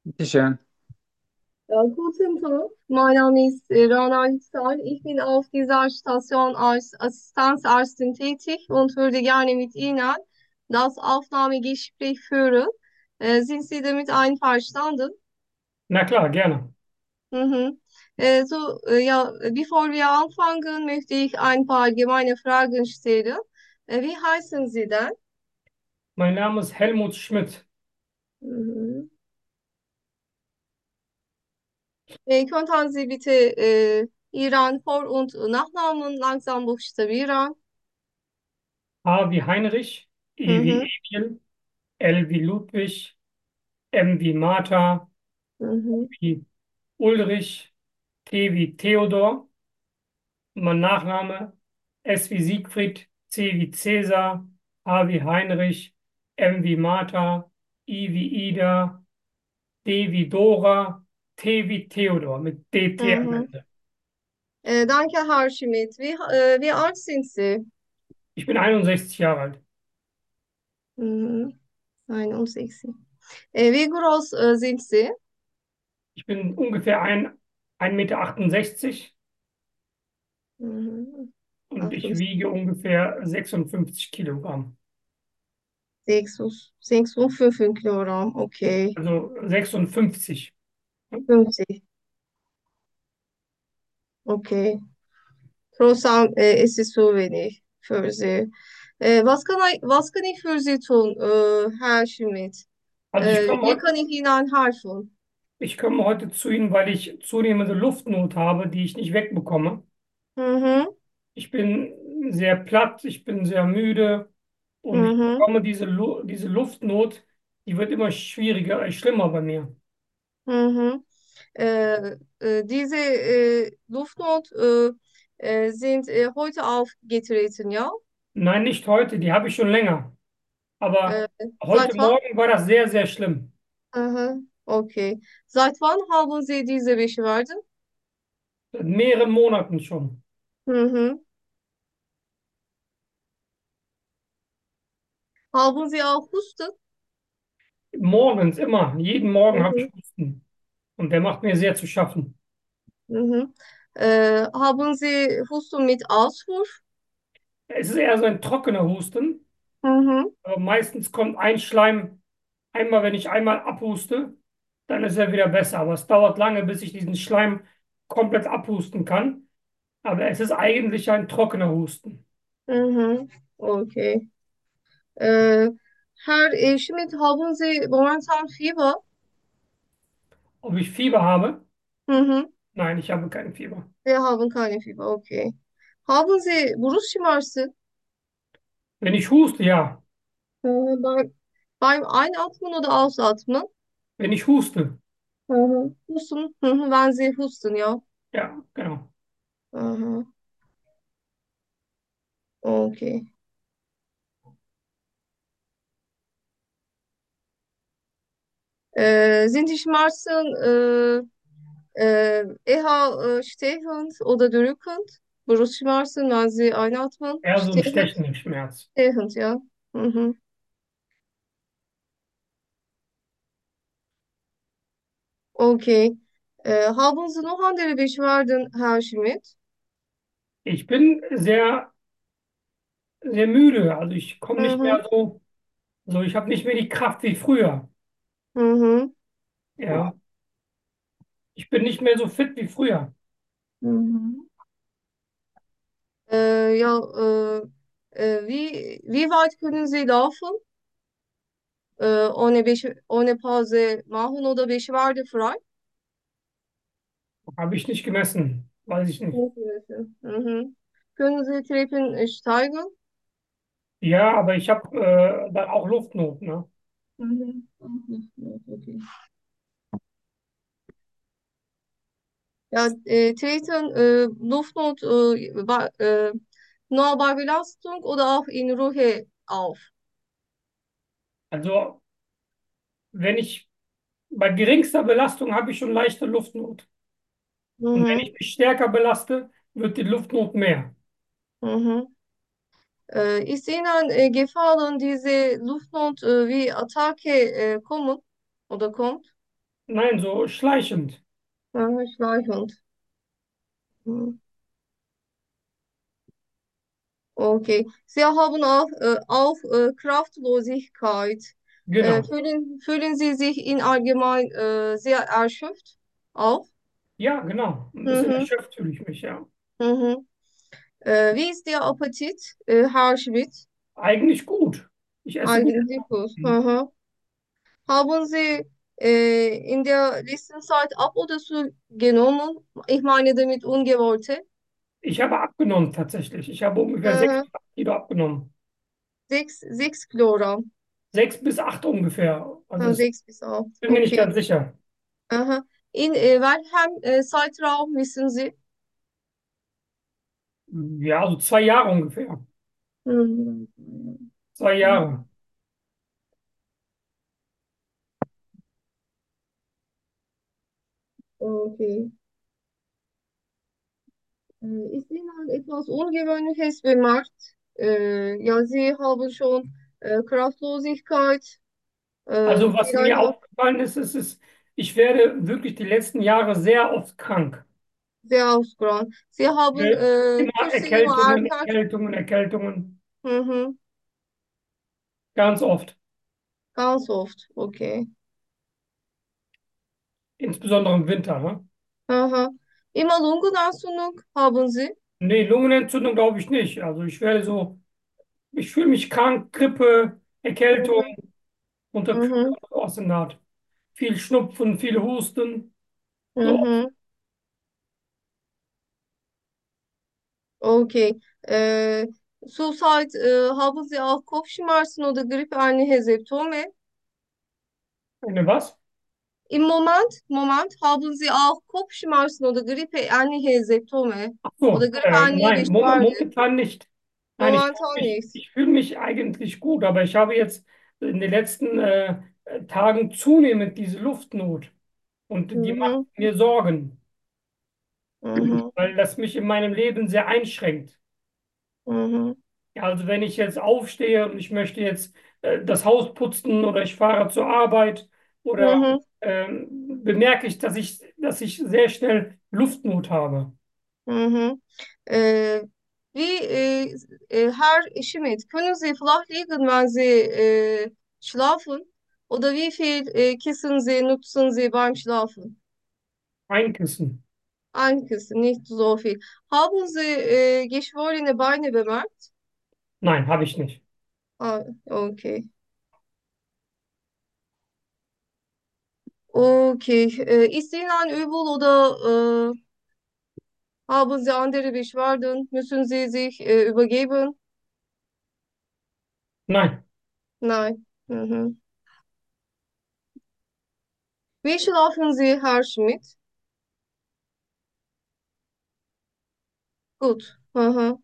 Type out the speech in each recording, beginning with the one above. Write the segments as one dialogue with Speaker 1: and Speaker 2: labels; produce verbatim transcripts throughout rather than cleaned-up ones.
Speaker 1: Bitteschön.
Speaker 2: Ja, guten Tag, mein Name ist äh, Rana Yüksel. Ich bin auf dieser Station als Assistenzärztin tätig und würde gerne mit Ihnen das Aufnahmegespräch führen. Äh, sind Sie damit einverstanden?
Speaker 1: Na klar, gerne.
Speaker 2: Mhm. Äh, so, äh, ja, bevor wir anfangen, möchte ich ein paar allgemeine Fragen stellen. Äh, wie heißen Sie denn?
Speaker 1: Mein Name ist Helmut Schmidt.
Speaker 2: Mhm. Äh, könnten Sie bitte äh, Ihren Vor- und Nachnamen langsam buchstabieren?
Speaker 1: H wie Heinrich, E wie
Speaker 2: Mhm.
Speaker 1: Emil, L wie Ludwig, M wie Martha,
Speaker 2: Mhm.
Speaker 1: wie Ulrich, T wie Theodor. Mein Nachname S wie Siegfried, C wie Cäsar, H wie Heinrich, M wie Martha, I wie Ida, D wie Dora, T wie Theodor mit D T am
Speaker 2: Mhm.
Speaker 1: Ende.
Speaker 2: Äh, danke, Herr Schmidt. Wie, äh, wie alt sind Sie?
Speaker 1: Ich bin einundsechzig Jahre alt.
Speaker 2: Mhm. einundsechzig. Äh, wie groß äh, sind Sie?
Speaker 1: Ich bin ungefähr ein, ein Meter achtundsechzig
Speaker 2: Mhm.
Speaker 1: und ich
Speaker 2: achtundsechzig,
Speaker 1: wiege ungefähr sechsundfünfzig Kilogramm.
Speaker 2: sechsundfünfzig Kilogramm. Okay.
Speaker 1: Also sechsundfünfzig.
Speaker 2: fünfzig. Okay. Trotzdem äh, ist es so wenig für Sie. Äh, was kann ich, was kann ich für Sie tun, äh, Herr Schmidt?
Speaker 1: Also ich
Speaker 2: Äh,
Speaker 1: komme
Speaker 2: wie
Speaker 1: heute,
Speaker 2: kann ich Ihnen helfen?
Speaker 1: ich komme heute zu Ihnen, weil ich zunehmende Luftnot habe, die ich nicht wegbekomme.
Speaker 2: Mhm.
Speaker 1: Ich bin sehr platt, ich bin sehr müde und ich
Speaker 2: Mhm.
Speaker 1: bekomme diese, Lu diese Luftnot, die wird immer schwieriger, äh, schlimmer bei mir.
Speaker 2: Mhm. Äh, äh, diese äh, Luftnot äh, äh, sind äh, heute aufgetreten, ja?
Speaker 1: Nein, nicht heute, die habe ich schon länger.
Speaker 2: Äh,
Speaker 1: Aber heute
Speaker 2: seit wann?
Speaker 1: Morgen war das sehr, sehr schlimm.
Speaker 2: Aha, okay. Seit wann haben Sie diese Beschwerden?
Speaker 1: Seit mehreren Monaten schon.
Speaker 2: Mhm. Haben Sie auch Husten?
Speaker 1: Morgens immer, jeden Morgen habe
Speaker 2: Mhm.
Speaker 1: ich Husten. Und der macht mir sehr zu schaffen.
Speaker 2: Mhm. Äh, haben Sie Husten mit Auswurf?
Speaker 1: Es ist eher so ein trockener Husten,
Speaker 2: Mhm.
Speaker 1: aber meistens kommt ein Schleim, einmal, wenn ich einmal abhuste, dann ist er wieder besser. Aber es dauert lange, bis ich diesen Schleim komplett abhusten kann. Aber es ist eigentlich ein trockener Husten.
Speaker 2: Mhm. Okay. Äh, Herr äh, Schmidt, haben Sie momentan Fieber?
Speaker 1: Ob ich Fieber habe?
Speaker 2: Mhm.
Speaker 1: Nein, ich habe kein Fieber.
Speaker 2: Wir haben keine Fieber, okay. Haben Sie Brustschmerzen?
Speaker 1: Wenn ich huste, ja.
Speaker 2: Äh, beim, beim Einatmen oder Ausatmen?
Speaker 1: Wenn ich huste,
Speaker 2: Mhm. Husten, mhm, wenn Sie husten, ja.
Speaker 1: ja, genau.
Speaker 2: Aha, okay. Äh, sind die Schmerzen äh, äh, eher äh, stechend oder drückend? Brustschmerzen, wenn Sie einatmen?
Speaker 1: Eher so ein
Speaker 2: Stechend?
Speaker 1: stechender Schmerz.
Speaker 2: Stechend, ja. Mhm. Okay. Äh, haben Sie noch andere Beschwerden, Herr Schmidt?
Speaker 1: Ich bin sehr, sehr müde. Also ich komme nicht
Speaker 2: Mhm.
Speaker 1: mehr so, so ich habe nicht mehr die Kraft wie früher.
Speaker 2: Mhm.
Speaker 1: Ja. Ich bin nicht mehr so fit wie früher.
Speaker 2: Mhm. Äh, ja, äh, äh, wie, wie weit können Sie laufen, äh, ohne, Besch ohne Pause machen oder beschwerdefrei?
Speaker 1: Habe ich nicht gemessen. Weiß ich nicht.
Speaker 2: Ungemessen. Mhm. Können Sie Treppen äh, steigen?
Speaker 1: Ja, aber ich habe äh, dann auch Luftnot, ne?
Speaker 2: Mhm. Mhm. Okay. Ja, äh, treten äh, Luftnot äh, bei, äh, nur bei Belastung oder auch in Ruhe auf?
Speaker 1: Also wenn ich bei geringster Belastung habe ich schon leichte Luftnot. Und wenn
Speaker 2: Mhm.
Speaker 1: ich mich stärker belaste, wird die Luftnot mehr.
Speaker 2: Mhm. Äh, ist Ihnen äh, gefallen, diese Luftnot äh, wie Attacke äh, kommen oder kommt?
Speaker 1: Nein, so schleichend.
Speaker 2: Aha, schleichend. Hm, okay. Sie haben auch, äh, auch äh, Kraftlosigkeit. Äh,
Speaker 1: Genau.
Speaker 2: fühlen, fühlen Sie sich in allgemein äh, sehr erschöpft? Auch?
Speaker 1: Ja, genau. Ein bisschen
Speaker 2: Mhm.
Speaker 1: erschöpft fühle ich mich, ja.
Speaker 2: Mhm. Äh, wie ist Ihr Appetit, äh, Herr Schmidt?
Speaker 1: Eigentlich gut. Ich esse gut.
Speaker 2: Eigentlich gut. Mhm. Haben Sie äh, in der letzten Zeit ab oder zu genommen? Ich meine damit ungewollte.
Speaker 1: Ich habe abgenommen tatsächlich. Ich habe ungefähr sechs
Speaker 2: Mhm.
Speaker 1: bis acht Kilo abgenommen.
Speaker 2: Sechs, sechs Kilogramm.
Speaker 1: Sechs bis acht ungefähr. Also
Speaker 2: Ha,
Speaker 1: es
Speaker 2: sechs bis acht.
Speaker 1: bin mir nicht
Speaker 2: Okay.
Speaker 1: ganz sicher.
Speaker 2: Aha. In äh, welchem äh, Zeitraum wissen Sie?
Speaker 1: Ja, also zwei Jahre ungefähr.
Speaker 2: Mhm.
Speaker 1: Zwei Jahre.
Speaker 2: Okay. Äh, ist Ihnen etwas Ungewöhnliches bemerkt? Äh, ja, Sie haben schon äh, Kraftlosigkeit, äh,
Speaker 1: Also was
Speaker 2: vielleicht
Speaker 1: mir
Speaker 2: auch
Speaker 1: aufgefallen ist, ist, ist, ich werde wirklich die letzten Jahre sehr oft krank.
Speaker 2: sehr ausgebrannt. Sie haben
Speaker 1: Ne?
Speaker 2: äh,
Speaker 1: Immer
Speaker 2: Kürze immer
Speaker 1: Erkältungen,
Speaker 2: erkannt.
Speaker 1: Erkältungen, Erkältungen.
Speaker 2: Mhm.
Speaker 1: Ganz oft.
Speaker 2: Ganz oft. Okay.
Speaker 1: Insbesondere im Winter. Ne?
Speaker 2: Aha. Immer Lungenentzündung haben Sie?
Speaker 1: Nee, Lungenentzündung glaube ich nicht. Also ich werde so, ich fühle mich krank, Grippe, Erkältung,
Speaker 2: Mhm.
Speaker 1: Unterkühlung,
Speaker 2: Mhm.
Speaker 1: aus der Naht. Viel Schnupfen, viel Husten. So,
Speaker 2: Mhm. Okay. Äh, zurzeit äh, haben Sie auch Kopfschmerzen oder grippeähnliche Symptome?
Speaker 1: eine was?
Speaker 2: Im Moment, Moment haben Sie auch Kopfschmerzen oder grippeähnliche Symptome
Speaker 1: Ach
Speaker 2: oder
Speaker 1: so, äh,
Speaker 2: grippeähnliche
Speaker 1: nein, mom
Speaker 2: Beschwerden?
Speaker 1: momentan nicht. Nein, ich fühle
Speaker 2: Momentan
Speaker 1: mich,
Speaker 2: nicht.
Speaker 1: ich fühle mich eigentlich gut, aber ich habe jetzt in den letzten äh, Tagen zunehmend diese Luftnot und die macht
Speaker 2: Mhm.
Speaker 1: mir Sorgen,
Speaker 2: Mhm.
Speaker 1: weil das mich in meinem Leben sehr einschränkt.
Speaker 2: Mhm.
Speaker 1: Ja, also wenn ich jetzt aufstehe und ich möchte jetzt äh, das Haus putzen oder ich fahre zur Arbeit oder
Speaker 2: Mhm.
Speaker 1: ähm, bemerke ich, dass ich, dass ich sehr schnell Luftnot habe.
Speaker 2: Mhm. Äh, wie, äh, äh, Herr Schmidt, können Sie flach liegen, wenn Sie äh, schlafen? Oder wie viel äh, Kissen Sie nutzen Sie beim Schlafen?
Speaker 1: Einkissen.
Speaker 2: Ein Kissen, nicht so viel. Haben Sie äh, geschwollene Beine bemerkt?
Speaker 1: Nein, habe ich nicht.
Speaker 2: Ah, okay. Okay. Äh, ist Ihnen übel oder äh, haben Sie andere Beschwerden? Müssen Sie sich äh, übergeben?
Speaker 1: Nein,
Speaker 2: Nein. Mhm. Wie schlafen Sie, Herr Schmidt? Gut. Aha.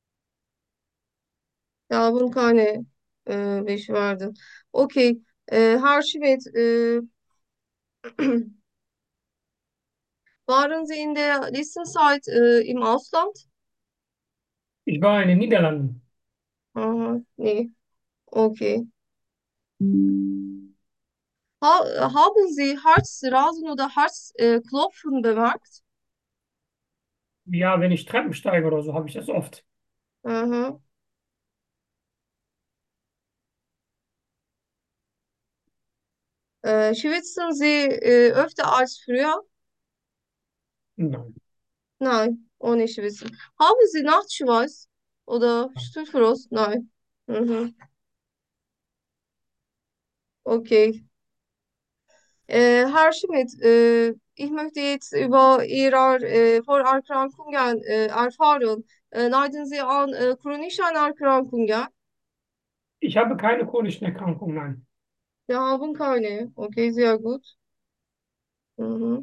Speaker 2: Wir haben keine äh, Beschwerden. Okay. Äh, Herr Schmidt, äh, waren Sie in der letzten Zeit äh, im Ausland?
Speaker 1: ich war in den Niederlanden.
Speaker 2: Aha. Nee. Okay. Ha haben Sie Herzrasen oder Herzklopfen äh, Klopfen bemerkt?
Speaker 1: Ja, wenn ich Treppen steige oder so, habe ich das oft.
Speaker 2: Aha. Äh, schwitzen Sie äh, öfter als früher?
Speaker 1: Nein.
Speaker 2: Nein, ohne Schwitzen. Haben Sie Nachtschweiß oder Schüttelfrost? Nein. Mhm. Okay. Äh, Herr Schmidt, äh, ich möchte jetzt über Ihre äh, Vorerkrankungen äh, erfahren. Äh, leiden Sie an äh, chronischen Erkrankungen?
Speaker 1: Ich habe keine chronischen Erkrankungen, nein.
Speaker 2: Wir haben keine. Okay, sehr gut. Mhm.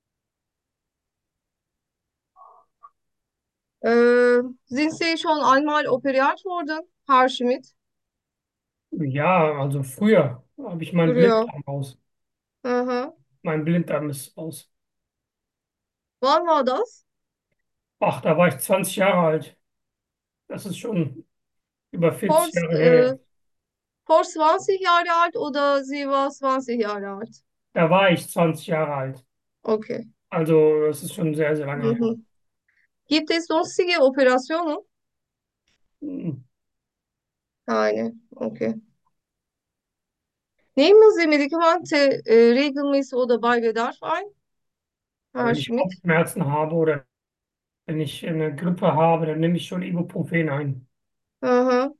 Speaker 2: Äh, sind Sie schon einmal operiert worden, Herr Schmidt?
Speaker 1: Ja, also früher habe ich meinen
Speaker 2: Früher.
Speaker 1: Blinddarm aus.
Speaker 2: Aha.
Speaker 1: Mein Blinddarm ist aus.
Speaker 2: Wann war das?
Speaker 1: Ach, da war ich zwanzig Jahre alt. Das ist schon über
Speaker 2: Vor,
Speaker 1: vierzig Jahre her
Speaker 2: äh,
Speaker 1: jetzt.
Speaker 2: vor zwanzig Jahre alt oder sie war zwanzig Jahre alt?
Speaker 1: Da war ich zwanzig Jahre alt.
Speaker 2: Okay.
Speaker 1: Also, das ist schon sehr, sehr lange her.
Speaker 2: Mhm. Gibt es sonstige Operationen?
Speaker 1: Hm.
Speaker 2: Keine. Okay. Nehmen Sie Medikamente äh, regelmäßig oder bei Bedarf ein, Herr
Speaker 1: Wenn ich
Speaker 2: Schmidt?
Speaker 1: Kopfschmerzen habe oder wenn ich eine Grippe habe, dann nehme ich schon Ibuprofen ein.
Speaker 2: Aha.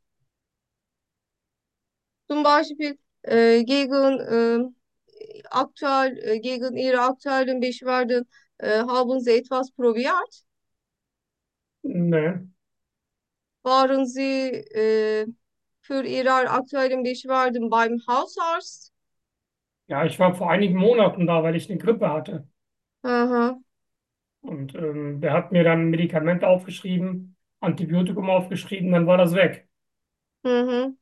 Speaker 2: Zum Beispiel äh, gegen äh, aktuell äh, gegen Ihre aktuellen Beschwerden äh, haben Sie etwas probiert?
Speaker 1: Ne.
Speaker 2: Waren Sie äh, für Ihre aktuellen Beschwerden beim Hausarzt?
Speaker 1: Ja, ich war vor einigen Monaten da, weil ich eine Grippe hatte.
Speaker 2: Aha.
Speaker 1: Und ähm, der hat mir dann ein Medikament aufgeschrieben, Antibiotikum aufgeschrieben, dann war das weg.
Speaker 2: Mhm.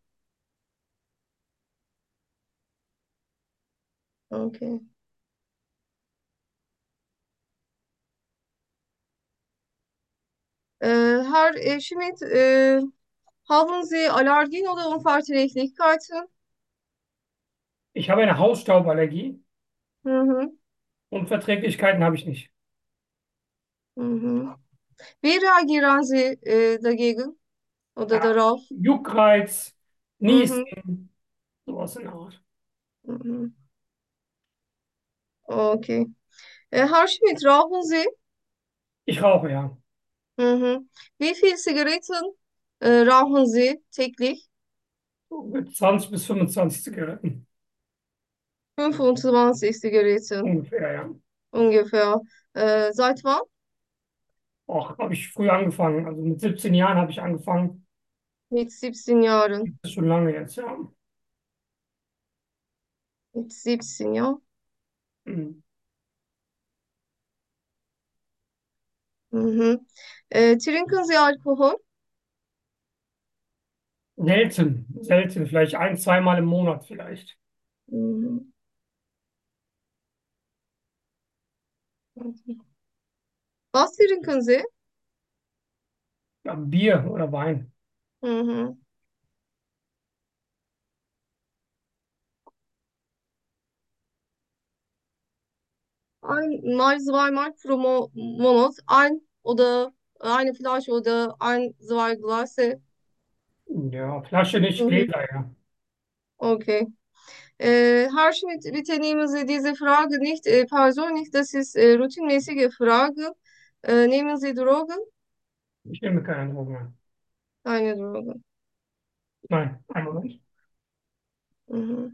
Speaker 2: Okay. Äh, Herr äh, Schmidt, äh, haben Sie Allergien oder Unverträglichkeiten?
Speaker 1: Ich habe eine Hausstauballergie.
Speaker 2: Mhm.
Speaker 1: Unverträglichkeiten habe ich nicht.
Speaker 2: Mhm. Wie reagieren Sie äh, dagegen oder
Speaker 1: Ja,
Speaker 2: darauf?
Speaker 1: Juckreiz,
Speaker 2: Mhm.
Speaker 1: Niesen, sowas in der Art.
Speaker 2: Mhm. Okay. Äh, Herr Schmidt, rauchen Sie?
Speaker 1: Ich rauche, ja.
Speaker 2: Mhm. Wie viel Zigaretten äh, rauchen Sie täglich?
Speaker 1: So mit zwanzig bis fünfundzwanzig Zigaretten.
Speaker 2: fünfundzwanzig Zigaretten
Speaker 1: Ungefähr, ja.
Speaker 2: ungefähr. Äh, seit wann?
Speaker 1: Auch habe ich früh angefangen. Also mit siebzehn Jahren habe ich angefangen.
Speaker 2: Mit siebzehn Jahren.
Speaker 1: Das ist schon lange jetzt, ja.
Speaker 2: Mit siebzehn, ja.
Speaker 1: Hm.
Speaker 2: Mhm. Äh, trinken Sie Alkohol?
Speaker 1: Selten, selten. Vielleicht ein, zweimal im Monat vielleicht.
Speaker 2: Mhm. Was trinken Sie?
Speaker 1: Ja, Bier oder Wein.
Speaker 2: Mhm. Einmal, zweimal pro Mo Monat. Ein oder eine Flasche oder ein, zwei Gläser.
Speaker 1: Ja, Flasche nicht,
Speaker 2: Mhm.
Speaker 1: Gläser, ja.
Speaker 2: Okay. Äh, Herr Schmidt, bitte nehmen Sie diese Frage nicht äh, persönlich. Das ist äh, routinmäßige Frage. Äh, nehmen Sie Drogen?
Speaker 1: Ich nehme keine Drogen mehr.
Speaker 2: Keine Drogen.
Speaker 1: Nein, einen Moment.
Speaker 2: Mhm.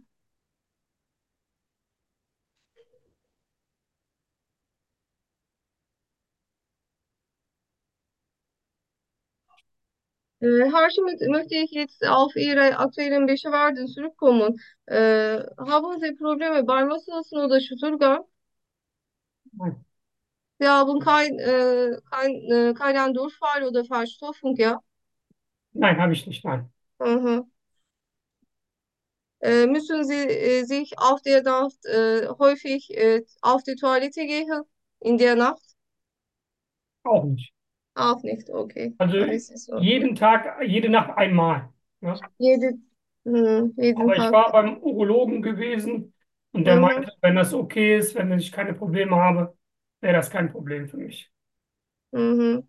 Speaker 2: Äh, Herr Schmidt, möchte ich jetzt auf Ihre aktuellen Beschwerden zurückkommen. Äh, haben Sie Probleme beim Loslassen oder Schüttelgang?
Speaker 1: Nein,
Speaker 2: Sie haben kein, äh, kein, äh, keinen Durchfall oder Verstopfung, ja?
Speaker 1: nein, habe ich nicht. Nein,
Speaker 2: Mhm. Äh, müssen Sie äh, sich auf der Nacht äh, häufig äh, auf die Toilette gehen? In der Nacht?
Speaker 1: auch nicht.
Speaker 2: Auch nicht, okay.
Speaker 1: Also
Speaker 2: Alles ist okay.
Speaker 1: jeden Tag, jede Nacht einmal. Ja?
Speaker 2: Jede, hm, jeden
Speaker 1: Aber ich
Speaker 2: Tag.
Speaker 1: war beim Urologen gewesen und der
Speaker 2: Mhm,
Speaker 1: meinte, wenn das okay ist, wenn ich keine Probleme habe, wäre das kein Problem für mich.
Speaker 2: mhm,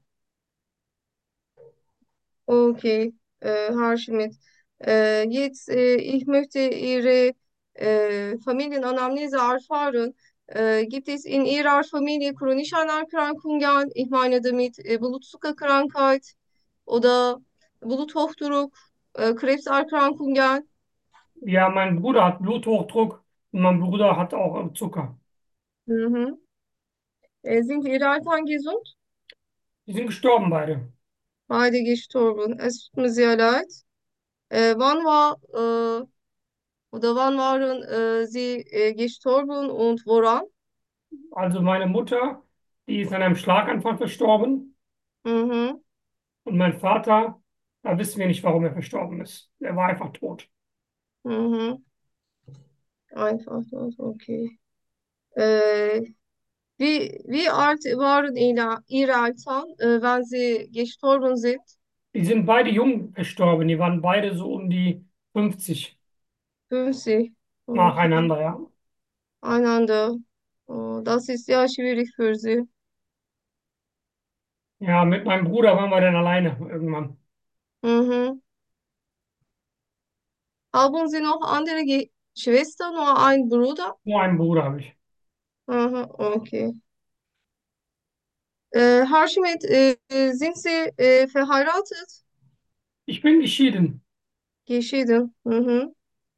Speaker 2: okay, äh, Herr Schmidt. Äh, jetzt, äh, ich möchte Ihre äh, Familienanamnese erfahren. Äh, gibt es in Ihrer Familie chronische Erkrankungen? Ich meine damit äh, Blutzuckerkrankheit oder Bluthochdruck, äh, Krebserkrankungen?
Speaker 1: Ja, mein Bruder hat Bluthochdruck und mein Bruder hat auch äh, Zucker.
Speaker 2: Mhm. Äh, sind Ihre Eltern gesund?
Speaker 1: Die sind gestorben beide.
Speaker 2: Beide gestorben. Es tut mir sehr leid. Äh, wann war äh, oder wann waren äh, Sie äh, gestorben und woran?
Speaker 1: Also meine Mutter, die ist an einem Schlaganfall verstorben
Speaker 2: Mhm,
Speaker 1: und mein Vater, da wissen wir nicht, warum er verstorben ist. Er war einfach tot.
Speaker 2: mhm. Einfach so, okay. Äh, wie, wie alt waren Ihre, Ihre Eltern, äh, wenn Sie gestorben sind?
Speaker 1: Die sind beide jung verstorben. Die waren beide so um die fünfzig
Speaker 2: fünfzig. Okay.
Speaker 1: nacheinander, ja.
Speaker 2: einander. Oh, das ist ja schwierig für Sie.
Speaker 1: Ja, mit meinem Bruder waren wir dann alleine irgendwann.
Speaker 2: Mhm. Haben Sie noch andere Ge Schwestern oder einen Bruder?
Speaker 1: Nur einen Bruder habe ich.
Speaker 2: Aha, okay. Äh, Herr Schmidt, äh, sind Sie äh, verheiratet?
Speaker 1: Ich bin geschieden.
Speaker 2: Geschieden. Mhm.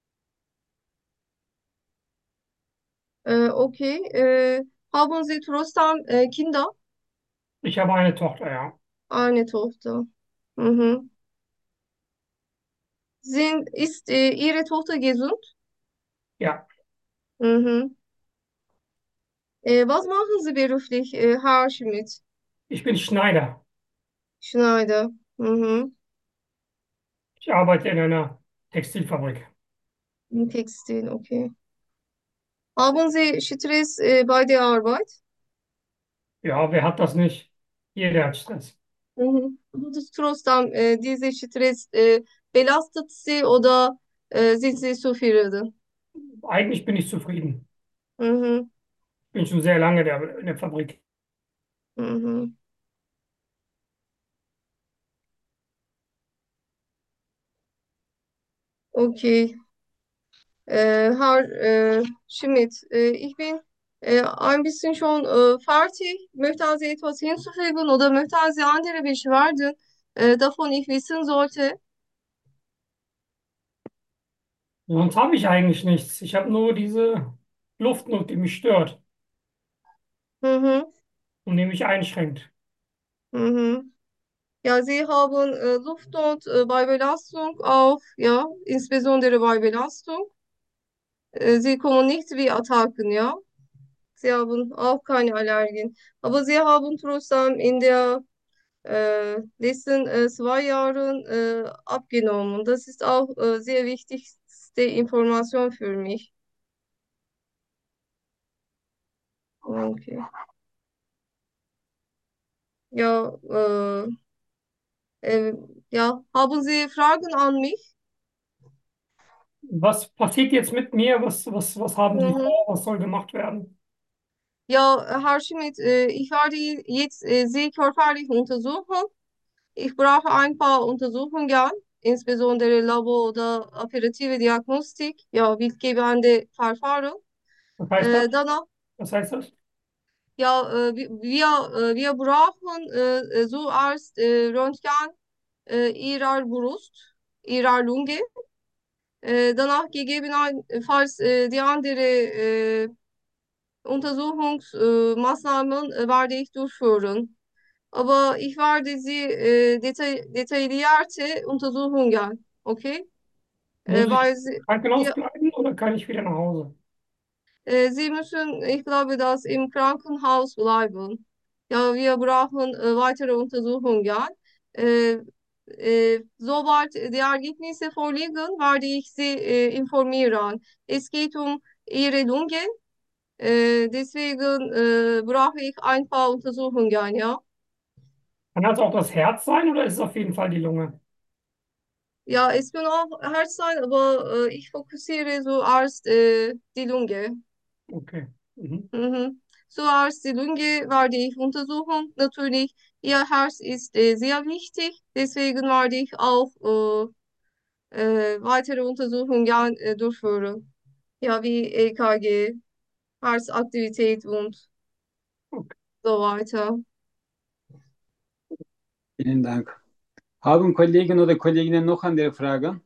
Speaker 2: Äh, okay. Äh, haben Sie trotzdem äh, Kinder?
Speaker 1: Ich habe eine Tochter, ja.
Speaker 2: Eine Tochter. Mhm. Sind, ist äh, Ihre Tochter gesund?
Speaker 1: Ja,
Speaker 2: Mhm. Äh, was machen Sie beruflich, äh, Herr Schmidt?
Speaker 1: ich bin Schneider.
Speaker 2: Schneider. Mhm.
Speaker 1: Ich arbeite in einer Textilfabrik.
Speaker 2: Im Textil, okay. Haben Sie Stress äh, bei der Arbeit?
Speaker 1: Ja, wer hat das nicht? Jeder hat Stress.
Speaker 2: Mhm. Aber das trotzdem, äh, dieser Stress äh, belastet Sie oder äh, sind Sie zufrieden?
Speaker 1: Eigentlich bin ich zufrieden.
Speaker 2: Mhm.
Speaker 1: Ich bin schon sehr lange der, in der Fabrik.
Speaker 2: Mhm. Okay. Äh, Herr äh, Schmidt, äh, ich bin äh, ein bisschen schon äh, fertig. Möchten Sie etwas hinzufügen oder möchten Sie andere Beschwerden, äh, davon ich wissen sollte?
Speaker 1: Sonst habe ich eigentlich nichts. Ich habe nur diese Luftnot, die mich stört
Speaker 2: Mhm.
Speaker 1: und die mich einschränkt.
Speaker 2: Mhm. Ja, Sie haben äh, Luftnot äh, bei Belastung auch, ja, insbesondere bei Belastung. Äh, Sie kommen nicht wie Attacken, ja. Sie haben auch keine Allergien. Aber Sie haben trotzdem in der äh, letzten äh, zwei Jahren äh, abgenommen. Das ist auch äh, sehr wichtigste Information für mich. Okay. Ja, äh, äh, ja, haben Sie Fragen an mich?
Speaker 1: Was passiert jetzt mit mir? Was, was, was haben Sie
Speaker 2: Mhm.
Speaker 1: vor? Was soll gemacht werden?
Speaker 2: Ja, Herr Schmidt, äh, ich werde jetzt äh, Sie körperlich untersuchen. Ich brauche ein paar Untersuchungen, insbesondere Labor- oder operative Diagnostik, ja, bildgebende Verfahren.
Speaker 1: Was heißt das?
Speaker 2: Äh, danach,
Speaker 1: Was heißt das?
Speaker 2: ja, äh, wir, wir äh, wir brauchen äh, zuerst äh, Röntgen äh, Ihrer Brust, Ihrer Lunge. Äh, danach gegebenenfalls äh, die andere äh, Untersuchungsmaßnahmen äh, werde ich durchführen. Aber ich werde Sie äh, detail detaillierte Untersuchungen, okay?
Speaker 1: Muss
Speaker 2: Äh,
Speaker 1: ich
Speaker 2: weil Sie,
Speaker 1: im Krankenhaus
Speaker 2: Sie,
Speaker 1: bleiben oder kann ich wieder nach Hause?
Speaker 2: äh, Sie müssen, ich glaube, dass im Krankenhaus bleiben. Ja, wir brauchen äh, weitere Untersuchungen. Äh, äh, sobald die Ergebnisse vorliegen, werde ich Sie äh, informieren. Es geht um Ihre Lunge, äh, deswegen äh, brauche ich ein paar Untersuchungen, ja.
Speaker 1: Kann das auch das Herz sein oder ist es auf jeden Fall die Lunge?
Speaker 2: Ja, es kann auch Herz sein, aber äh, ich fokussiere zuerst äh, die Lunge.
Speaker 1: Okay. Mhm.
Speaker 2: Mhm. Zuerst die Lunge werde ich untersuchen. Natürlich, Ihr Herz ist äh, sehr wichtig, deswegen werde ich auch äh, äh, weitere Untersuchungen äh, durchführen. Ja, wie E K G, Herzaktivität und
Speaker 1: Okay.
Speaker 2: so weiter.
Speaker 3: Vielen Dank. Haben Kollegen oder Kolleginnen noch andere Fragen?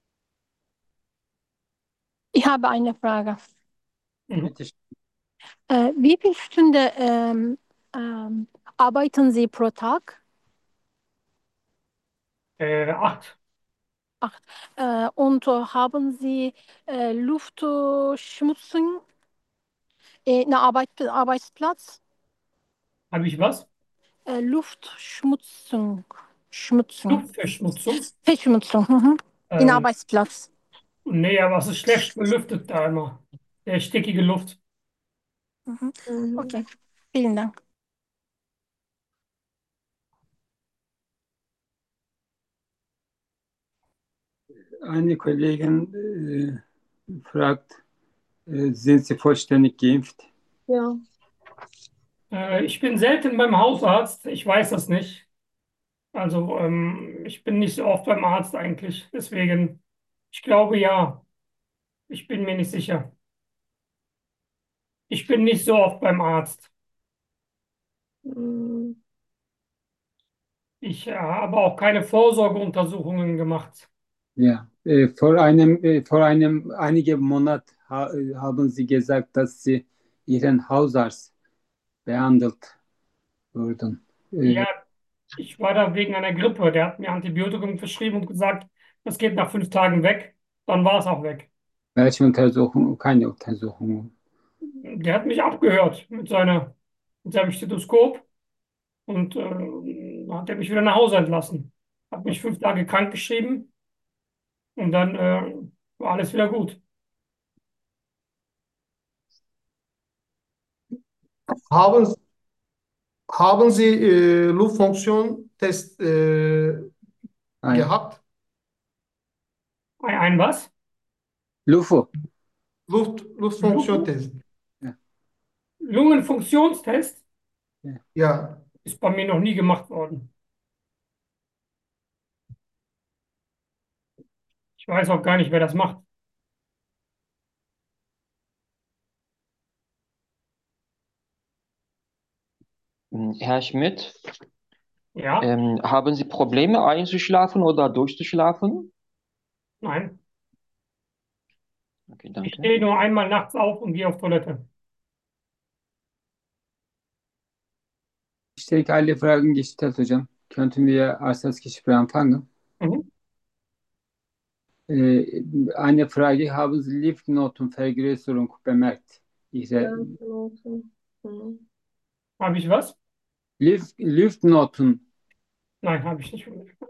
Speaker 4: Ich habe eine Frage.
Speaker 1: Mhm.
Speaker 3: Bitte.
Speaker 4: Äh, wie viele Stunden ähm, ähm, arbeiten Sie pro Tag?
Speaker 1: Äh, acht.
Speaker 4: Acht. Äh, und äh, haben Sie äh, Luftschmutzung in der Arbeit, Arbeitsplatz?
Speaker 1: Habe ich was?
Speaker 4: Äh, Luftschmutzung. Schmutzung.
Speaker 1: Luftverschmutzung?
Speaker 4: Verschmutzung. Mhm. In
Speaker 1: Äh,
Speaker 4: Arbeitsplatz.
Speaker 1: nee, aber es ist schlecht belüftet da immer. Der stickige Luft.
Speaker 4: Mhm.
Speaker 2: Mhm.
Speaker 4: Okay, vielen Dank.
Speaker 3: Eine Kollegin äh, fragt, Äh, sind Sie vollständig geimpft?
Speaker 2: Ja.
Speaker 1: Äh, ich bin selten beim Hausarzt. Ich weiß das nicht. Also ähm, ich bin nicht so oft beim Arzt eigentlich. Deswegen, ich glaube ja. Ich bin mir nicht sicher. Ich bin nicht so oft beim Arzt.
Speaker 2: Mm,
Speaker 1: Ich äh, habe auch keine Vorsorgeuntersuchungen gemacht.
Speaker 3: Ja. Äh, vor einem, äh, vor einem, einigen Monat ha äh, haben Sie gesagt, dass Sie Ihren Hausarzt behandelt wurden. Äh,
Speaker 1: Ja, ich war da wegen einer Grippe. Der hat mir Antibiotikum verschrieben und gesagt, das geht nach fünf Tagen weg. Dann war es auch weg.
Speaker 3: welche Untersuchung? Keine Untersuchung.
Speaker 1: Der hat mich abgehört mit seiner, mit seinem Stethoskop und äh, dann hat er mich wieder nach Hause entlassen. Hat mich fünf Tage krank geschrieben und dann äh, war alles wieder gut.
Speaker 5: Haben, haben Sie äh, Luftfunktion-Test äh,
Speaker 3: Ein
Speaker 5: gehabt?
Speaker 1: Ein, ein was?
Speaker 3: Lufo.
Speaker 5: Luft,
Speaker 1: Lu-
Speaker 5: Luftfunktion-Test.
Speaker 3: Ja.
Speaker 1: Lungenfunktionstest
Speaker 3: Ja.
Speaker 5: Ja.
Speaker 1: ist bei mir noch nie gemacht worden. Ich weiß auch gar nicht, wer das macht.
Speaker 6: Herr Schmidt,
Speaker 1: Ja,
Speaker 6: ähm, haben Sie Probleme einzuschlafen oder durchzuschlafen?
Speaker 1: nein.
Speaker 6: Okay,
Speaker 1: Ich
Speaker 6: danke.
Speaker 1: stehe nur einmal nachts auf und gehe auf Toilette.
Speaker 3: Ich denke, alle Fragen gestellt, hocam. Könnten wir als das Gespräch anfangen?
Speaker 1: Mhm.
Speaker 3: Äh, eine Frage, haben Sie Lymphknotenvergrößerung bemerkt?
Speaker 2: ja,
Speaker 3: Ihre
Speaker 2: Noten. Mhm.
Speaker 1: Habe ich was?
Speaker 3: Lymph Lymphknoten,
Speaker 1: Nein, habe ich nicht.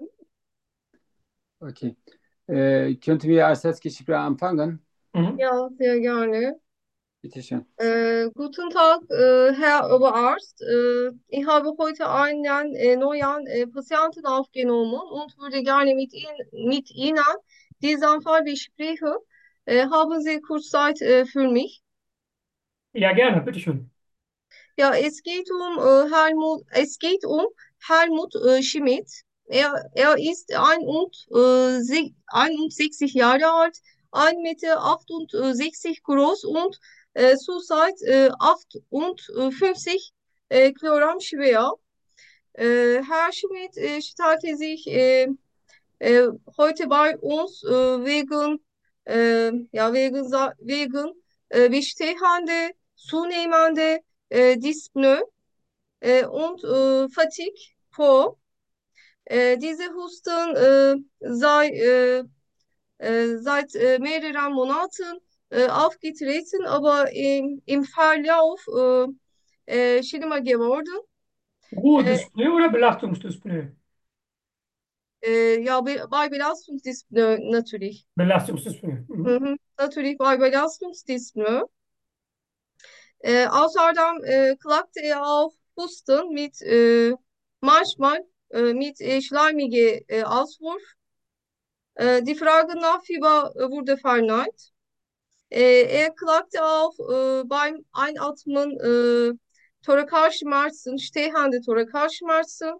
Speaker 3: okay. Äh, könnten wir als das Gespräch anfangen?
Speaker 1: Mhm.
Speaker 2: Ja, sehr gerne.
Speaker 3: Bitte schön.
Speaker 2: Äh, guten Tag, äh, Herr Oberarzt. Äh, ich habe heute einen äh, neuen äh, Patienten aufgenommen und würde gerne mit Ihnen, mit Ihnen diesen Fall besprechen. Äh, haben Sie kurz Zeit äh, für mich?
Speaker 1: Ja, gerne, bitteschön.
Speaker 2: Ja, es geht um äh, Helmut, es geht um Helmut äh, Schmidt. Er, er ist ein und, äh, sie- einundsechzig Jahre alt, ein Meter achtundsechzig groß und äh, zurzeit äh, achtundfünfzig äh, Kilogramm schwer. Äh, Herr Schmidt äh, stellte sich äh, äh, heute bei uns äh, wegen, äh, ja, wegen, sa- wegen äh, bestehende, zunehmende äh, Dyspnoe äh, und äh, Fatigue vor. Äh, diese Husten äh, sei äh, äh, seit äh, mehreren Monaten äh, aufgetreten, aber im, im Verlauf äh, äh, schlimmer geworden. Äh,
Speaker 1: Ruhedyspnoe oder Belastungsdyspnoe?
Speaker 2: äh, ja, be bei Belastungsdyspnoe natürlich.
Speaker 1: Belastungsdyspnoe. Mhm.
Speaker 2: Mhm. Natürlich bei Belastungsdyspnoe. Äh, außerdem äh, klagte er auf Husten mit äh, manchmal äh, mit äh, schleimige äh, Auswurf. Äh, die Frage nach Fieber äh, wurde verneint. Äh, er klagte auf äh, beim Einatmen äh, Thorakalschmerzen, stehende Thorakalschmerzen.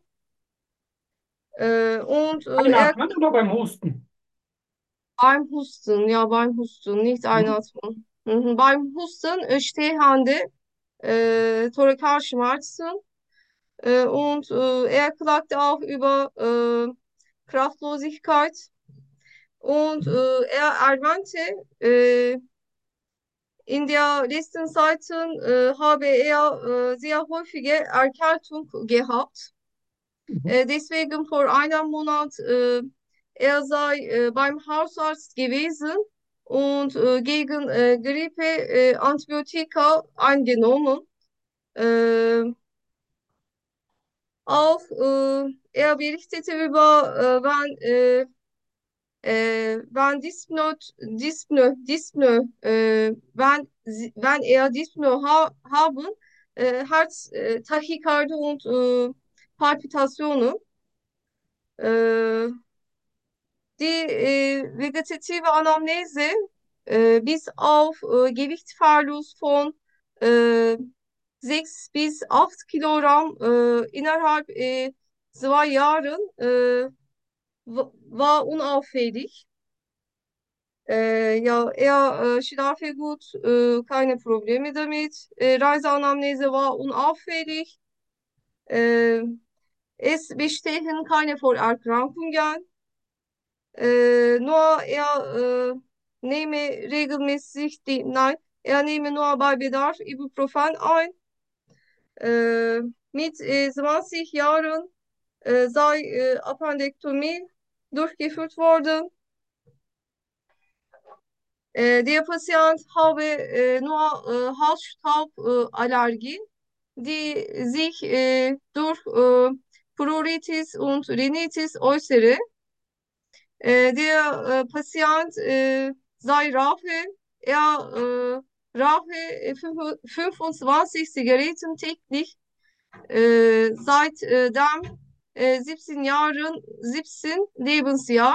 Speaker 2: Äh, und äh, er
Speaker 1: Einatmen oder beim Husten?
Speaker 2: beim Husten, ja, beim Husten, nicht
Speaker 1: Mhm.
Speaker 2: einatmen. Mhm. Beim Husten äh, stehende äh, Thorakalschmerzen. Äh, und äh, er klagte auch über äh, Kraftlosigkeit. Und äh, er erwähnte, äh, in der letzten Zeiten äh, habe er äh, sehr häufige Erkältung gehabt.
Speaker 1: Mhm.
Speaker 2: Äh, deswegen vor einem Monat äh, er sei äh, beim Hausarzt gewesen und äh, gegen äh, Grippe äh, Antibiotika eingenommen. Äh, auch äh, er berichtete über, äh, wann äh, äh, wenn Dyspnoe, Dyspnoe, Dyspnoe, äh, wenn, sie- wenn er Dyspnoe ha haben, äh, Herz, äh, Tachykardie und äh, Palpitationen. Äh, die äh, vegetative Anamnese Äh, bis auf äh, Gewichtsverlust von äh, sechs bis acht Kilogramm äh, innerhalb äh, zwei Jahren äh, wa- war unauffällig. Äh, ja, er äh, schlafe gut, äh, keine Probleme damit. Äh, Reiseanamnese war unauffällig. Äh, Es bestehen keine Vorerkrankungen. Äh, nur er äh, nehme regelmäßig die, nein, er nehme nur bei Bedarf Ibuprofen ein. Äh, mit äh, zwanzig Jahren äh, sei äh, Appendektomie durchgeführt worden. Äh, der Patient habe äh, nur äh, Hausstauballergie, die sich äh, durch äh, Pruritus und Rhinitis äußere. Äh, der äh, Patient äh, sei rauche, er äh, rauche äh, fünf- fünfundzwanzig Zigaretten täglich äh, seit äh, dem äh, siebzehn Jahren, siebzehn Lebensjahr.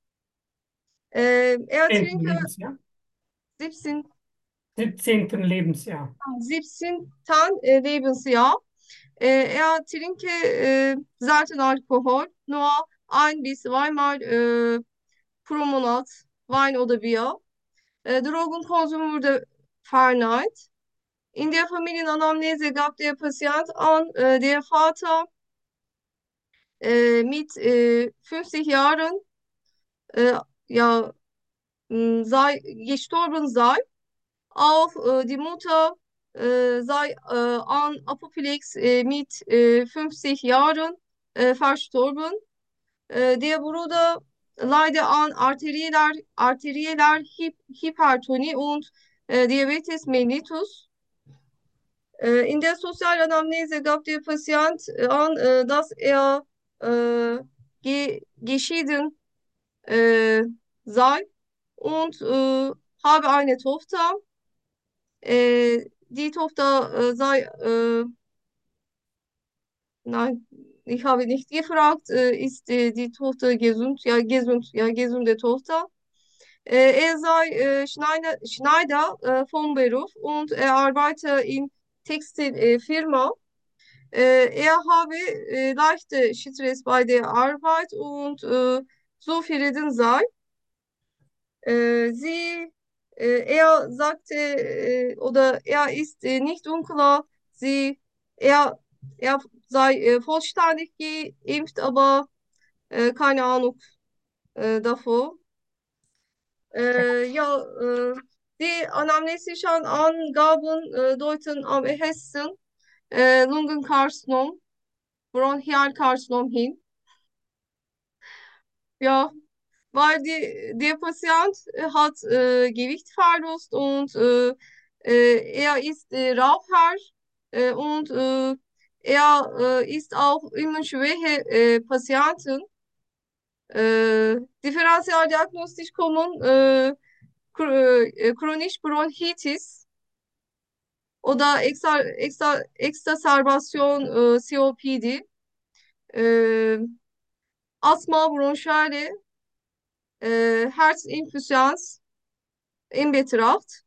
Speaker 2: Äh, er
Speaker 1: zehnten
Speaker 2: trinke
Speaker 1: Lebensjahr.
Speaker 2: siebzehn,
Speaker 1: siebzehnten Lebensjahr.
Speaker 2: siebzehn äh, Lebensjahr. Äh, er trinke äh, selten Alkohol, nur ein bis zweimal äh, pro Monat Wein oder Bier. Äh, Drogenkonsum wurde verneint. In der Familienanamnese gab der Patient an, äh, der Vater äh, mit äh, fünfzig Jahren äh, ja, mh, sei, gestorben sei. Auch äh, die Mutter äh, sei äh, an Apoplex äh, mit äh, fünfzig Jahren äh, verstorben. Äh, der Bruder leide an arterieller, arterieller Hip Hypertonie und äh, Diabetes mellitus. Äh, in der Sozialanamnese gab der Patient äh, an, äh, dass er äh, ge geschieden äh, sei und äh, habe eine Tochter. Äh, die Tochter äh, sei, äh, nein, ich habe nicht gefragt, äh, ist äh, die Tochter gesund? Ja, gesund, ja, gesunde Tochter. Äh, er sei äh, Schneider, Schneider äh, vom Beruf und er arbeite in Textilfirma. Äh, er habe äh, leichte Stress bei der Arbeit und äh, zufrieden sei. Äh, sie, äh, er sagte, äh, oder er ist äh, nicht unklar, sie, er, er sei äh, vollständig geimpft, aber äh, keine Ahnung äh, davor. Äh, ja, äh, die anamnesischen Angaben äh, deuten am ehesten äh, Lungenkarzinom, Bronchialkarzinom hin. Ja, weil die, der Patient äh, hat äh, Gewichtsverlust und äh, äh, er ist äh, Raucher äh, und äh, er äh, ist auch immunschwache äh, Patienten. Äh, Differentialdiagnostisch kommen äh, Kr- äh, chronisch Bronchitis oder Exa Exa Exacerbation äh, C O P D, äh, Asthma bronchiale, äh, Herzinsuffizienz in Betracht.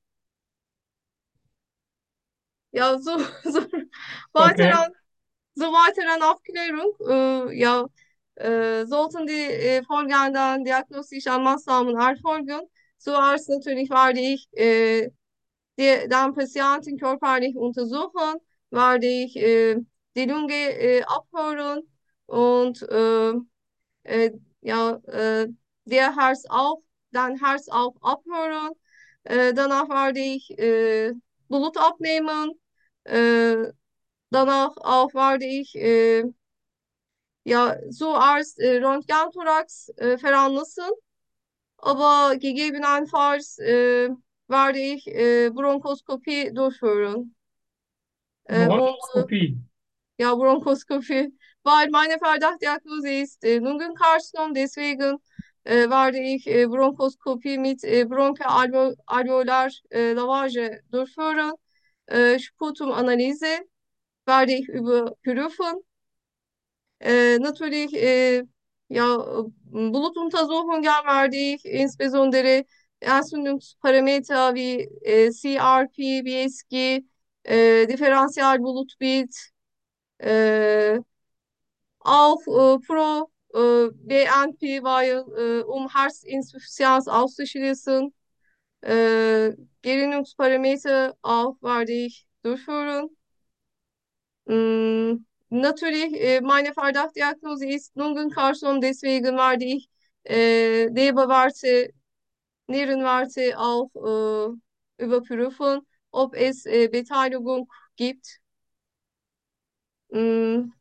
Speaker 2: Ja, so, so
Speaker 1: Okay.
Speaker 2: weiteren, so weiteren Aufklärung, äh, ja, äh, sollten die äh, folgenden diagnostischen Maßnahmen erfolgen. Zuerst natürlich werde ich äh, die, den Patienten körperlich untersuchen, werde ich äh, die Lunge äh, abhören und äh, äh, ja, äh, der Herz auch, dann Herz auch abhören. Äh, danach werde ich äh, Blut abnehmen. Äh, danach auch werde ich äh, ja zuerst äh, Röntgenthorax äh, veranlassen, aber gegebenenfalls äh, werde ich äh, Bronchoskopie durchführen. Äh, und
Speaker 1: Bronchoskopie.
Speaker 2: ja, Bronchoskopie, weil meine Verdachtdiagnose ist äh, Lungenkarzinom, deswegen äh, werde ich äh, Bronchoskopie mit äh, bronchoalveolar äh, Lavage durchführen. Äh, Sputumanalyse werde ich überprüfen. Äh, natürlich äh, ja, Blutuntersuchungen werde ich insbesondere Entzündungsparameter wie e, C R P, B S G, e, Differential Blutbild, e, auch äh, pro äh, B N P, weil äh, um Herzinsuffizienz auszuschließen, äh, Gerinnungsparameter auch werde ich durchführen. Mm, natürlich, äh, meine Verdachtdiagnose ist Lungenkarzinom, deswegen werde ich äh, Leberwerte, Nierenwerte auch äh, überprüfen, ob es äh, Beteiligung gibt. Mm,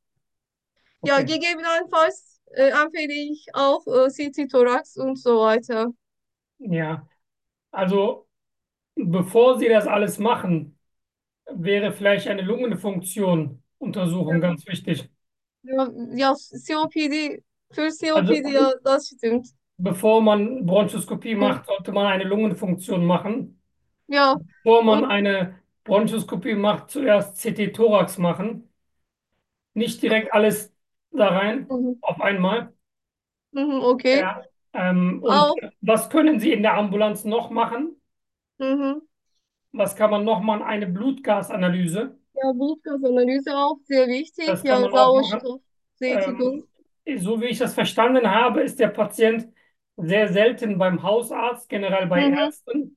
Speaker 2: ja,
Speaker 1: Okay.
Speaker 2: gegebenenfalls äh, empfehle ich auch äh, C T-Thorax und so weiter.
Speaker 1: Ja, also bevor Sie das alles machen, wäre vielleicht eine Lungenfunktion Untersuchung
Speaker 2: Ja,
Speaker 1: ganz wichtig.
Speaker 2: ja, ja, C O P D, für
Speaker 1: Also
Speaker 2: C O P D, ja, das stimmt.
Speaker 1: bevor man Bronchoskopie
Speaker 2: Hm.
Speaker 1: macht, sollte man eine Lungenfunktion machen.
Speaker 2: Ja,
Speaker 1: Bevor man
Speaker 2: und
Speaker 1: eine Bronchoskopie macht, zuerst C T-Thorax machen. Nicht direkt alles da rein
Speaker 2: mhm,
Speaker 1: auf einmal.
Speaker 2: mhm, okay,
Speaker 1: Ja. Ähm, und
Speaker 2: auch,
Speaker 1: was können Sie in der Ambulanz noch machen?
Speaker 2: mhm.
Speaker 1: Was kann man noch machen? Eine Blutgasanalyse.
Speaker 2: Ja, Blutgasanalyse auch sehr wichtig.
Speaker 1: Das kann
Speaker 2: Ja,
Speaker 1: man auch machen.
Speaker 2: Sauerstoffsättigung.
Speaker 1: Ähm, so wie ich das verstanden habe, ist der Patient sehr selten beim Hausarzt, generell bei
Speaker 2: Mhm.
Speaker 1: Ärzten.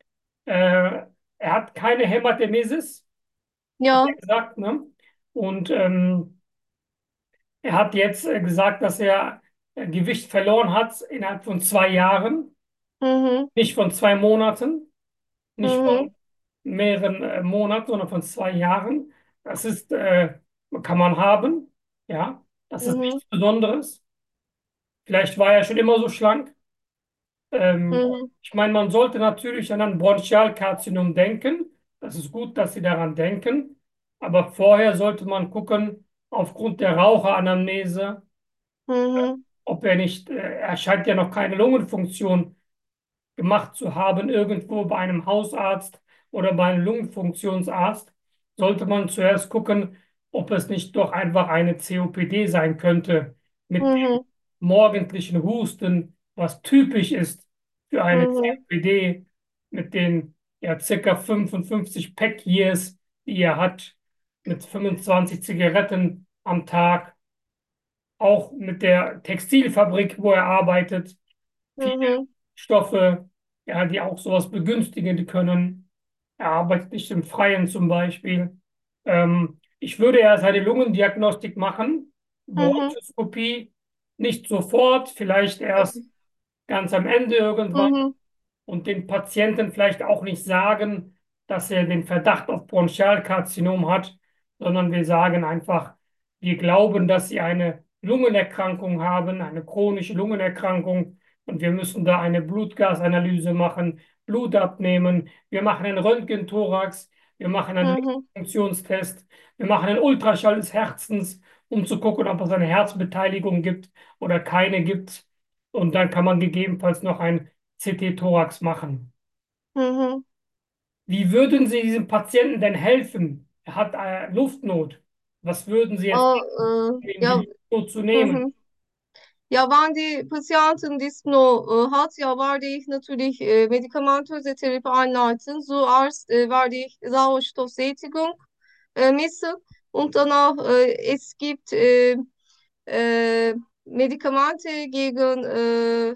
Speaker 1: Äh, Er hat keine Hämatemesis, hat
Speaker 2: Ja,
Speaker 1: er gesagt, ne? Und ähm, er hat jetzt äh, gesagt, dass er äh, Gewicht verloren hat innerhalb von zwei Jahren,
Speaker 2: mhm,
Speaker 1: nicht von zwei Monaten, nicht
Speaker 2: mhm,
Speaker 1: von mehreren äh, Monaten, sondern von zwei Jahren. Das ist, äh, kann man haben, ja, das ist
Speaker 2: mhm,
Speaker 1: nichts Besonderes. Vielleicht war er schon immer so schlank. Ähm,
Speaker 2: mhm,
Speaker 1: ich meine, man sollte natürlich an ein Bronchialkarzinom denken. Das ist gut, dass Sie daran denken. Aber vorher sollte man gucken, aufgrund der Raucheranamnese,
Speaker 2: mhm,
Speaker 1: ob er nicht, äh, er scheint ja noch keine Lungenfunktion gemacht zu haben, irgendwo bei einem Hausarzt oder bei einem Lungenfunktionsarzt, sollte man zuerst gucken, ob es nicht doch einfach eine C O P D sein könnte mit dem
Speaker 2: mhm,
Speaker 1: morgendlichen Husten, was typisch ist für eine
Speaker 2: mhm,
Speaker 1: C O P D mit den ja, circa fünfundfünfzig Pack Years, die er hat, mit fünfundzwanzig Zigaretten am Tag, auch mit der Textilfabrik, wo er arbeitet, viele
Speaker 2: mhm,
Speaker 1: Stoffe, ja, die auch sowas begünstigen können. Er arbeitet nicht im Freien zum Beispiel. Ähm, ich würde erst eine Lungendiagnostik machen,
Speaker 2: mhm,
Speaker 1: Bronchoskopie, nicht sofort, vielleicht erst ganz am Ende irgendwann
Speaker 2: mhm,
Speaker 1: und den Patienten vielleicht auch nicht sagen, dass er den Verdacht auf Bronchialkarzinom hat, sondern wir sagen einfach, wir glauben, dass sie eine Lungenerkrankung haben, eine chronische Lungenerkrankung und wir müssen da eine Blutgasanalyse machen, Blut abnehmen, wir machen einen Röntgenthorax, wir machen einen
Speaker 2: mhm,
Speaker 1: Funktionstest, wir machen einen Ultraschall des Herzens, um zu gucken, ob es eine Herzbeteiligung gibt oder keine gibt. Und dann kann man gegebenenfalls noch ein C T-Thorax machen.
Speaker 2: mhm.
Speaker 1: Wie würden Sie diesem Patienten denn helfen? Er hat äh, Luftnot. Was würden Sie jetzt
Speaker 2: Ah,
Speaker 1: machen,
Speaker 2: äh,
Speaker 1: um ihm
Speaker 2: ja,
Speaker 1: die Luftnot zu nehmen?
Speaker 2: mhm. Ja, wenn die Patienten Dyspnoe äh, hat, ja, werde ich natürlich äh, medikamentöse Therapie einleiten. Zuerst äh, werde ich Sauerstoffsättigung äh, messen und danach, äh, es gibt äh, äh, Medikamente gegen äh,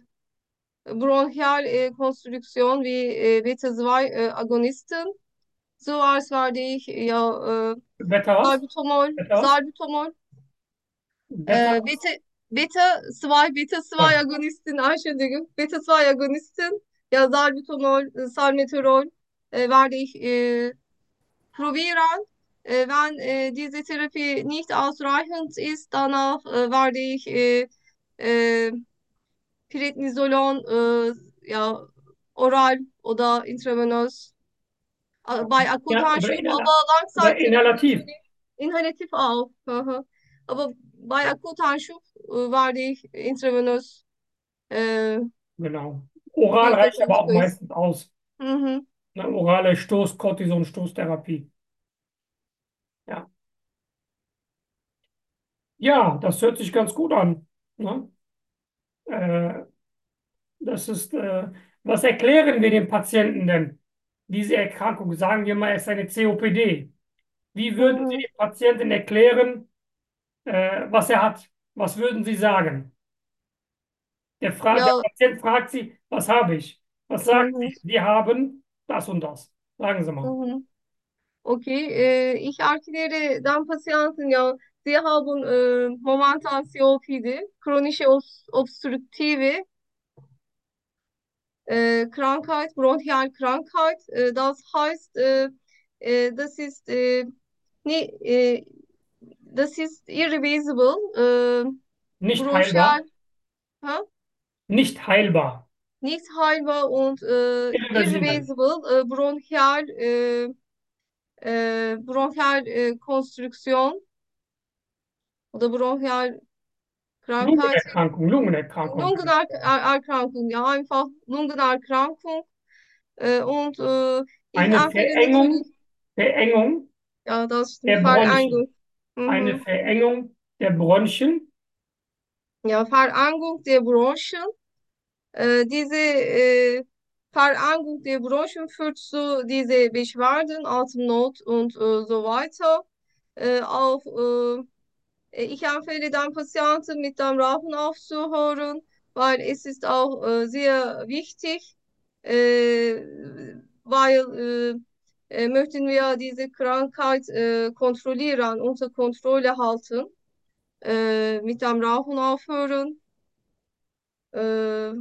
Speaker 2: Bronchialkonstriktion wie äh, Beta zwei äh, Agonisten. Zuerst werde ich ja äh,
Speaker 1: Wetter was?
Speaker 2: Salbutamol,
Speaker 1: Wetter was?
Speaker 2: Salbutamol,
Speaker 1: Wetter
Speaker 2: äh,
Speaker 1: was?
Speaker 2: Beta, Beta zwei, Beta zwei
Speaker 1: Ah,
Speaker 2: Agonistin, Entschuldigung, Beta zwei Agonistin, ja Salbutamol, äh, Salmeterol äh, werde ich äh, probieren. Äh, wenn äh, diese Therapie nicht ausreichend ist, danach äh, werde ich äh, äh, Prednisolon äh, ja oral oder intravenös äh, bei
Speaker 1: ja,
Speaker 2: akuter
Speaker 1: oder,
Speaker 2: Anschub, aber
Speaker 1: inhala oder
Speaker 2: Langzeittherapie
Speaker 1: inhalativ.
Speaker 2: natürlich inhalativ auch. Aha. Aber bei akuter Anschub äh, werde ich intravenös äh,
Speaker 1: Genau. Oral
Speaker 2: wie
Speaker 1: reicht aber auch
Speaker 2: gewünscht ist.
Speaker 1: meistens aus.
Speaker 2: Mhm.
Speaker 1: Ne? Orale Stoß, Cortison, Stoßtherapie. Ja. Ja, das hört sich ganz gut an. Ne? Äh, Das ist, äh, Was erklären wir dem Patienten denn? Diese Erkrankung, sagen wir mal, es ist eine C O P D. Wie würden Sie
Speaker 2: Mhm.
Speaker 1: dem Patienten erklären, äh, was er hat? Was würden Sie sagen? Der, Fra der
Speaker 2: Ja,
Speaker 1: Patient fragt Sie, was habe ich? Was sagen
Speaker 2: mhm.
Speaker 1: Sie? Sie haben das und das. Sagen Sie mal.
Speaker 2: Mhm. Okay, äh, ich erkläre dem Patienten ja, Sie haben äh, momentan C O P D, chronische obs obstruktive äh, Krankheit, Bronchialkrankheit. Äh, das heißt, äh, äh, das ist, äh, nie, äh, das ist irreversible, äh,
Speaker 1: Nicht
Speaker 2: bronchial,
Speaker 1: heilbar.
Speaker 2: ha?
Speaker 1: Nicht heilbar.
Speaker 2: Nicht heilbar und äh,
Speaker 1: Irreversibel.
Speaker 2: irreversible, äh, bronchial, äh, äh, bronchial äh, Konstrüktion oder bronchial Krankheit,
Speaker 1: Lungenerkrankung, Lungenerkrankung.
Speaker 2: Lungenerkrankung, ja, einfach Lungenerkrankung. Äh, und äh, ich
Speaker 1: Eine
Speaker 2: empfehle natürlich,
Speaker 1: Verengung, Verengung
Speaker 2: ja, das
Speaker 1: der
Speaker 2: stimmt,
Speaker 1: Bronchien.
Speaker 2: Verengung.
Speaker 1: Eine
Speaker 2: Mhm.
Speaker 1: Verengung der Bronchien.
Speaker 2: Ja, Verengung der Bronchien. Äh, diese äh, Verengung der Bronchien führt zu diese Beschwerden, Atemnot und äh, so weiter. Äh, auch äh, ich empfehle den Patienten mit dem Rauchen aufzuhören, weil es ist auch äh, sehr wichtig, äh, weil äh, äh, möchten wir diese Krankheit äh, kontrollieren, unter Kontrolle halten, äh, mit dem Rauchen aufhören. Äh,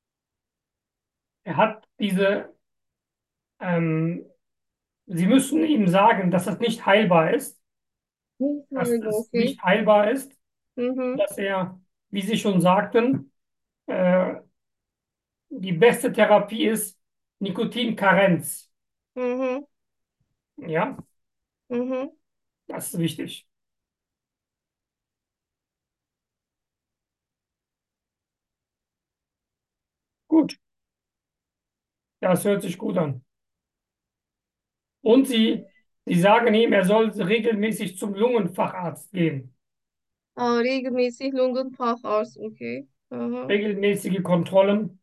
Speaker 1: Er hat diese, ähm, Sie müssen ihm sagen, dass das nicht heilbar ist,
Speaker 2: nicht
Speaker 1: dass
Speaker 2: heilbar,
Speaker 1: es
Speaker 2: okay.
Speaker 1: nicht heilbar ist,
Speaker 2: Mhm,
Speaker 1: dass er, wie Sie schon sagten, äh, die beste Therapie ist Nikotinkarenz.
Speaker 2: mhm,
Speaker 1: Ja,
Speaker 2: mhm.
Speaker 1: das ist wichtig. Gut, das hört sich gut an. Und Sie, Sie sagen ihm, er soll regelmäßig zum Lungenfacharzt gehen.
Speaker 2: Ah, regelmäßig Lungenfacharzt, okay. Aha,
Speaker 1: Regelmäßige Kontrollen.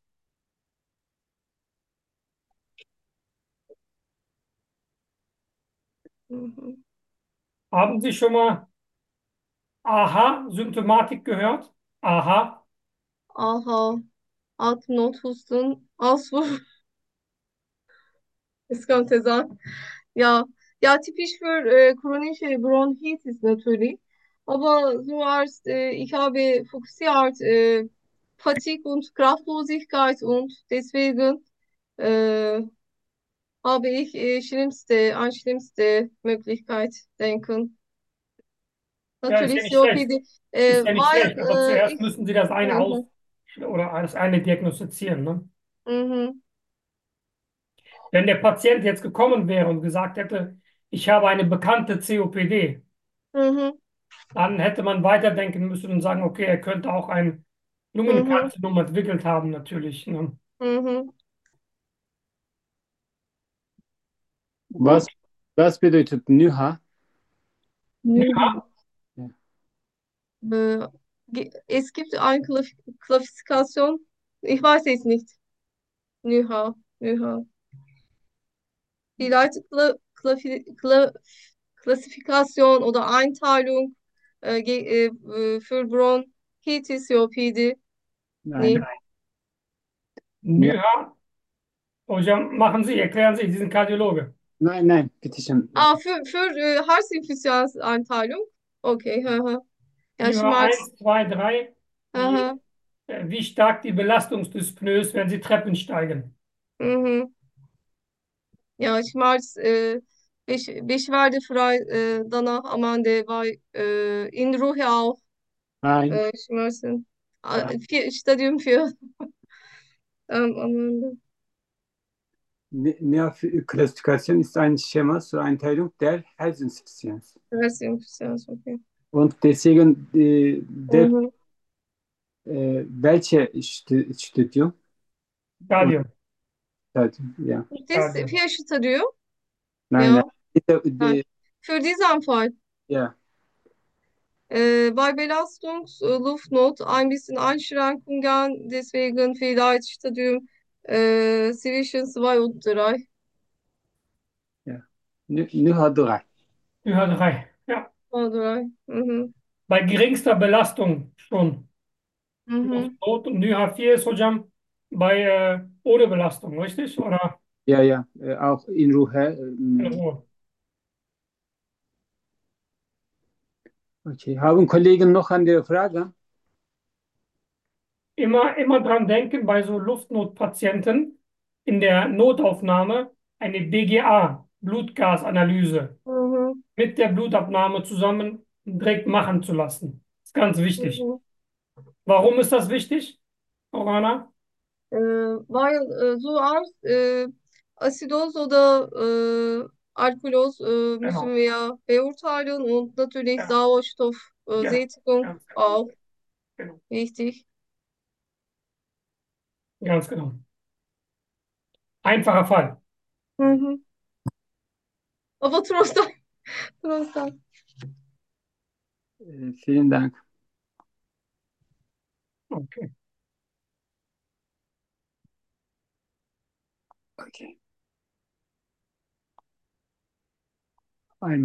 Speaker 2: mhm.
Speaker 1: Haben Sie schon mal A H-Symptomatik gehört? Aha,
Speaker 2: Aha, Atemnot, Husten, Auswurf, es könnte sein. Ja, ja, typisch für äh, chronische Bronchitis natürlich. Aber zuerst, äh, ich habe fokussiert äh, Fatigue und Kraftlosigkeit und deswegen äh, habe ich äh, schlimmste, an schlimmste Möglichkeit denken.
Speaker 1: ja, ist ja
Speaker 2: Natürlich
Speaker 1: nicht schlecht.
Speaker 2: C O P D, äh,
Speaker 1: Ist ja nicht schlecht, aber
Speaker 2: weil äh,
Speaker 1: zuerst
Speaker 2: ich,
Speaker 1: müssen Sie das eine aus
Speaker 2: mhm,
Speaker 1: oder das eine diagnostizieren. Ne?
Speaker 2: mhm,
Speaker 1: Wenn der Patient jetzt gekommen wäre und gesagt hätte, ich habe eine bekannte C O P D,
Speaker 2: mhm,
Speaker 1: dann hätte man weiterdenken müssen und sagen, okay, er könnte auch ein
Speaker 2: mhm,
Speaker 1: Lungenkarzinom entwickelt haben, natürlich. Ne?
Speaker 2: mhm.
Speaker 3: Was,
Speaker 2: Gut.
Speaker 3: was bedeutet Nüha?
Speaker 2: Mhm.
Speaker 3: Ja.
Speaker 2: Äh, ge- Es gibt eine Klaff- Klassifikation. Ich weiß es nicht. Nüha, Nüha. Die Leute Kla Klaffi- Kla Klassifikation oder Einteilung äh, ge- äh, für Bronchitis, C O P D.
Speaker 3: Nein.
Speaker 2: Nee.
Speaker 3: Ja.
Speaker 1: Nüha, Hocam machen Sie, erklären Sie, Sie sind Kardiologe.
Speaker 3: Nein, nein, bitte schön.
Speaker 2: Ah, für, für äh, Herzinsuffizienzeinteilung. Okay. Haha. Ja, ich
Speaker 1: Nüha
Speaker 2: mag.
Speaker 1: eins, zwei, drei, die,
Speaker 2: Aha.
Speaker 1: äh, wie stark die Belastungsdyspnoe ist, wenn Sie Treppen steigen.
Speaker 2: Mhm. Ja, ich mag äh, beş, beşverdefrei äh, danach am Ende bei äh, in Ruhe auch
Speaker 3: Nein.
Speaker 2: äh, schmerzen. Ah,
Speaker 3: Nein.
Speaker 2: vier, Stadium vier ähm, am Ende.
Speaker 3: Ne- Neoklassifikation ist ein Schema zur Einteilung der Herzinsuffizienz.
Speaker 2: Herzinsuffizienz, okay.
Speaker 3: Und deswegen äh, der,
Speaker 2: Mhm.
Speaker 3: äh, welche Stu- Studium? Und
Speaker 1: Stadium.
Speaker 3: ja.
Speaker 2: Das
Speaker 1: Stadium.
Speaker 2: vier Stadium,
Speaker 3: Nein, nein.
Speaker 2: ja.
Speaker 3: Die,
Speaker 2: Ha.
Speaker 3: die,
Speaker 2: Für diesen Fall.
Speaker 3: ja.
Speaker 2: Äh, bei Belastungs-, äh, Luftnot ein bisschen Einschränkungen, deswegen vielleicht Stadium Äh, zwischen zwei und drei.
Speaker 3: Ja. Nu, nu hat drei.
Speaker 1: Über drei. Ja.
Speaker 2: Zwei, drei. Mhm.
Speaker 1: Bei geringster Belastung schon.
Speaker 2: Mhm.
Speaker 1: Luftnot und N H vier ist hocam bei äh, ohne Belastung, richtig? Oder
Speaker 3: Ja, ja, äh, auch in Ruhe.
Speaker 1: in
Speaker 3: ähm,
Speaker 1: Ruhe?
Speaker 3: Okay. Haben Kollegen noch andere Fragen?
Speaker 1: Immer, immer dran denken, bei so Luftnotpatienten in der Notaufnahme eine B G A, Blutgasanalyse,
Speaker 2: Mhm.
Speaker 1: mit der Blutabnahme zusammen direkt machen zu lassen. Das ist ganz wichtig.
Speaker 2: Mhm.
Speaker 1: Warum ist das wichtig, Orana?
Speaker 2: Äh, Weil äh, so Arzt, äh, Azidoz oder äh, Alkaloz äh, müssen
Speaker 1: Genau.
Speaker 2: wir beurteilen und natürlich
Speaker 1: Ja,
Speaker 2: Sauerstoffsättigung äh,
Speaker 1: genau.
Speaker 2: Sättigung
Speaker 1: Ganz genau.
Speaker 2: auch
Speaker 1: Genau.
Speaker 2: wichtig.
Speaker 1: Ganz genau. Einfacher Fall.
Speaker 2: Mhm. Aber trotzdem, trotzdem.
Speaker 3: Äh, vielen Dank.
Speaker 1: Okay.
Speaker 3: Okay.